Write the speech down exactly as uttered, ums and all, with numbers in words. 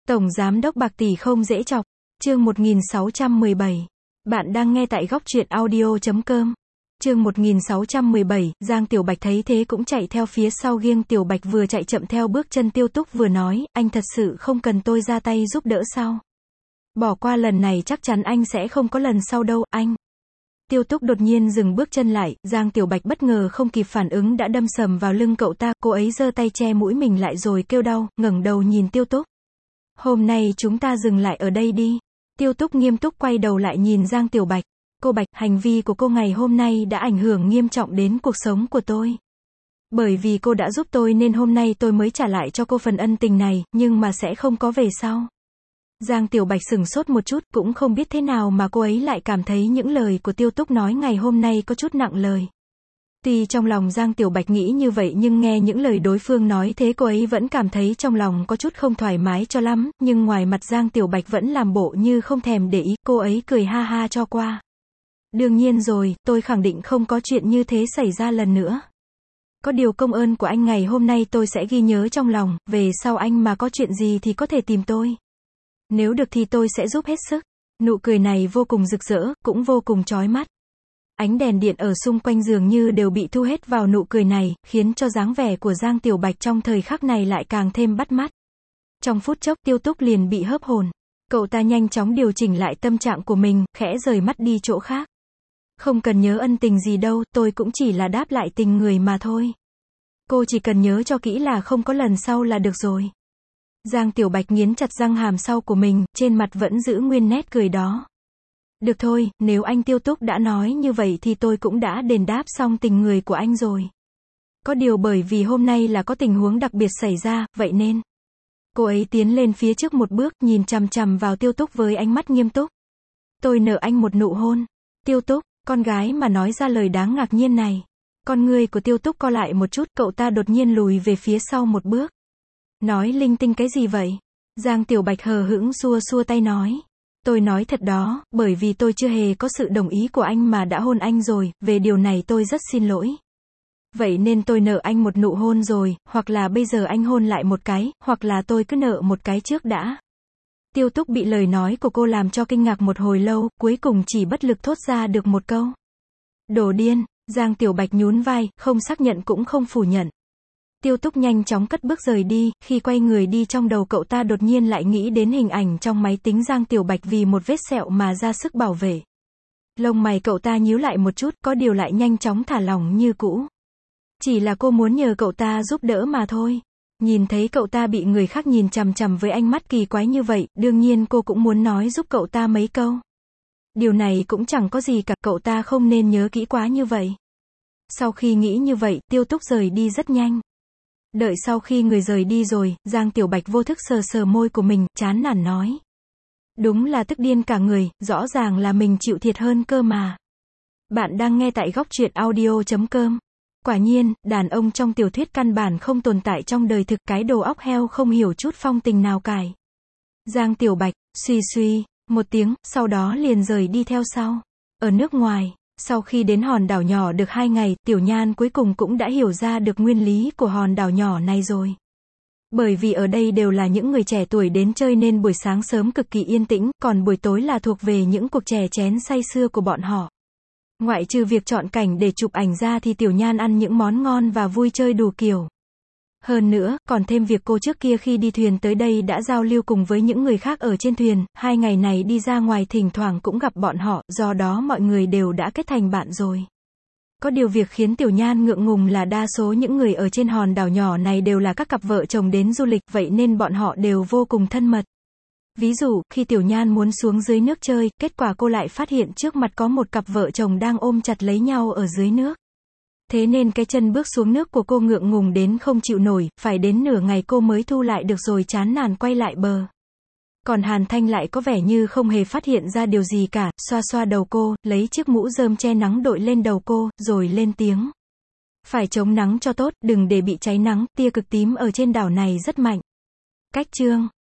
Tổng giám đốc bạc tỷ không dễ chọc. Chương một nghìn sáu trăm mười bảy. Bạn đang nghe tại góc truyện audio chấm com. Chương một nghìn sáu trăm mười bảy, Giang Tiểu Bạch thấy thế cũng chạy theo phía sau Giang Tiểu Bạch vừa chạy chậm theo bước chân Tiêu Túc vừa nói, anh thật sự không cần tôi ra tay giúp đỡ sao? Bỏ qua lần này chắc chắn anh sẽ không có lần sau đâu, anh. Tiêu Túc đột nhiên dừng bước chân lại, Giang Tiểu Bạch bất ngờ không kịp phản ứng đã đâm sầm vào lưng cậu ta, cô ấy giơ tay che mũi mình lại rồi kêu đau, ngẩng đầu nhìn Tiêu Túc. Hôm nay chúng ta dừng lại ở đây đi. Tiêu Túc nghiêm túc quay đầu lại nhìn Giang Tiểu Bạch. Cô Bạch, hành vi của cô ngày hôm nay đã ảnh hưởng nghiêm trọng đến cuộc sống của tôi. Bởi vì cô đã giúp tôi nên hôm nay tôi mới trả lại cho cô phần ân tình này, nhưng mà sẽ không có về sau. Giang Tiểu Bạch sửng sốt một chút, cũng không biết thế nào mà cô ấy lại cảm thấy những lời của Tiêu Túc nói ngày hôm nay có chút nặng lời. Tuy trong lòng Giang Tiểu Bạch nghĩ như vậy nhưng nghe những lời đối phương nói thế cô ấy vẫn cảm thấy trong lòng có chút không thoải mái cho lắm, nhưng ngoài mặt Giang Tiểu Bạch vẫn làm bộ như không thèm để ý, cô ấy cười ha ha cho qua. Đương nhiên rồi, tôi khẳng định không có chuyện như thế xảy ra lần nữa. Có điều công ơn của anh ngày hôm nay tôi sẽ ghi nhớ trong lòng, về sau anh mà có chuyện gì thì có thể tìm tôi. Nếu được thì tôi sẽ giúp hết sức. Nụ cười này vô cùng rực rỡ, cũng vô cùng chói mắt. Ánh đèn điện ở xung quanh dường như đều bị thu hết vào nụ cười này, khiến cho dáng vẻ của Giang Tiểu Bạch trong thời khắc này lại càng thêm bắt mắt. Trong phút chốc Tiêu Túc liền bị hớp hồn. Cậu ta nhanh chóng điều chỉnh lại tâm trạng của mình, khẽ rời mắt đi chỗ khác. Không cần nhớ ân tình gì đâu, tôi cũng chỉ là đáp lại tình người mà thôi. Cô chỉ cần nhớ cho kỹ là không có lần sau là được rồi. Giang Tiểu Bạch nghiến chặt răng hàm sau của mình, trên mặt vẫn giữ nguyên nét cười đó. Được thôi, nếu anh Tiêu Túc đã nói như vậy thì tôi cũng đã đền đáp xong tình người của anh rồi. Có điều bởi vì hôm nay là có tình huống đặc biệt xảy ra, vậy nên. Cô ấy tiến lên phía trước một bước, nhìn chằm chằm vào Tiêu Túc với ánh mắt nghiêm túc. Tôi nợ anh một nụ hôn. Tiêu Túc, con gái mà nói ra lời đáng ngạc nhiên này. Con ngươi của Tiêu Túc co lại một chút, cậu ta đột nhiên lùi về phía sau một bước. Nói linh tinh cái gì vậy? Giang Tiểu Bạch hờ hững xua xua tay nói. Tôi nói thật đó, bởi vì tôi chưa hề có sự đồng ý của anh mà đã hôn anh rồi, về điều này tôi rất xin lỗi. Vậy nên tôi nợ anh một nụ hôn rồi, hoặc là bây giờ anh hôn lại một cái, hoặc là tôi cứ nợ một cái trước đã. Tiêu Túc bị lời nói của cô làm cho kinh ngạc một hồi lâu, cuối cùng chỉ bất lực thốt ra được một câu. Đồ điên. Giang Tiểu Bạch nhún vai, không xác nhận cũng không phủ nhận. Tiêu Túc nhanh chóng cất bước rời đi, khi quay người đi trong đầu cậu ta đột nhiên lại nghĩ đến hình ảnh trong máy tính Giang Tiểu Bạch vì một vết sẹo mà ra sức bảo vệ. Lông mày cậu ta nhíu lại một chút, có điều lại nhanh chóng thả lỏng như cũ. Chỉ là cô muốn nhờ cậu ta giúp đỡ mà thôi. Nhìn thấy cậu ta bị người khác nhìn chằm chằm với ánh mắt kỳ quái như vậy, đương nhiên cô cũng muốn nói giúp cậu ta mấy câu. Điều này cũng chẳng có gì cả, cậu ta không nên nhớ kỹ quá như vậy. Sau khi nghĩ như vậy, Tiêu Túc rời đi rất nhanh. Đợi sau khi người rời đi rồi, Giang Tiểu Bạch vô thức sờ sờ môi của mình, chán nản nói. Đúng là tức điên cả người, rõ ràng là mình chịu thiệt hơn cơ mà. Bạn đang nghe tại góc truyện audio chấm com. Quả nhiên, đàn ông trong tiểu thuyết căn bản không tồn tại trong đời thực, cái đồ óc heo không hiểu chút phong tình nào cải. Giang Tiểu Bạch, suy suy, một tiếng, sau đó liền rời đi theo sau. Ở nước ngoài, sau khi đến hòn đảo nhỏ được hai ngày, Tiểu Nhan cuối cùng cũng đã hiểu ra được nguyên lý của hòn đảo nhỏ này rồi. Bởi vì ở đây đều là những người trẻ tuổi đến chơi nên buổi sáng sớm cực kỳ yên tĩnh, còn buổi tối là thuộc về những cuộc chè chén say sưa của bọn họ. Ngoại trừ việc chọn cảnh để chụp ảnh ra thì Tiểu Nhan ăn những món ngon và vui chơi đủ kiểu. Hơn nữa, còn thêm việc cô trước kia khi đi thuyền tới đây đã giao lưu cùng với những người khác ở trên thuyền, hai ngày này đi ra ngoài thỉnh thoảng cũng gặp bọn họ, do đó mọi người đều đã kết thành bạn rồi. Có điều việc khiến Tiểu Nhan ngượng ngùng là đa số những người ở trên hòn đảo nhỏ này đều là các cặp vợ chồng đến du lịch, vậy nên bọn họ đều vô cùng thân mật. Ví dụ, khi Tiểu Nhan muốn xuống dưới nước chơi, kết quả cô lại phát hiện trước mặt có một cặp vợ chồng đang ôm chặt lấy nhau ở dưới nước. Thế nên cái chân bước xuống nước của cô ngượng ngùng đến không chịu nổi, phải đến nửa ngày cô mới thu lại được rồi chán nản quay lại bờ. Còn Hàn Thanh lại có vẻ như không hề phát hiện ra điều gì cả, xoa xoa đầu cô, lấy chiếc mũ rơm che nắng đội lên đầu cô, rồi lên tiếng. Phải chống nắng cho tốt, đừng để bị cháy nắng, tia cực tím ở trên đảo này rất mạnh. Cách chương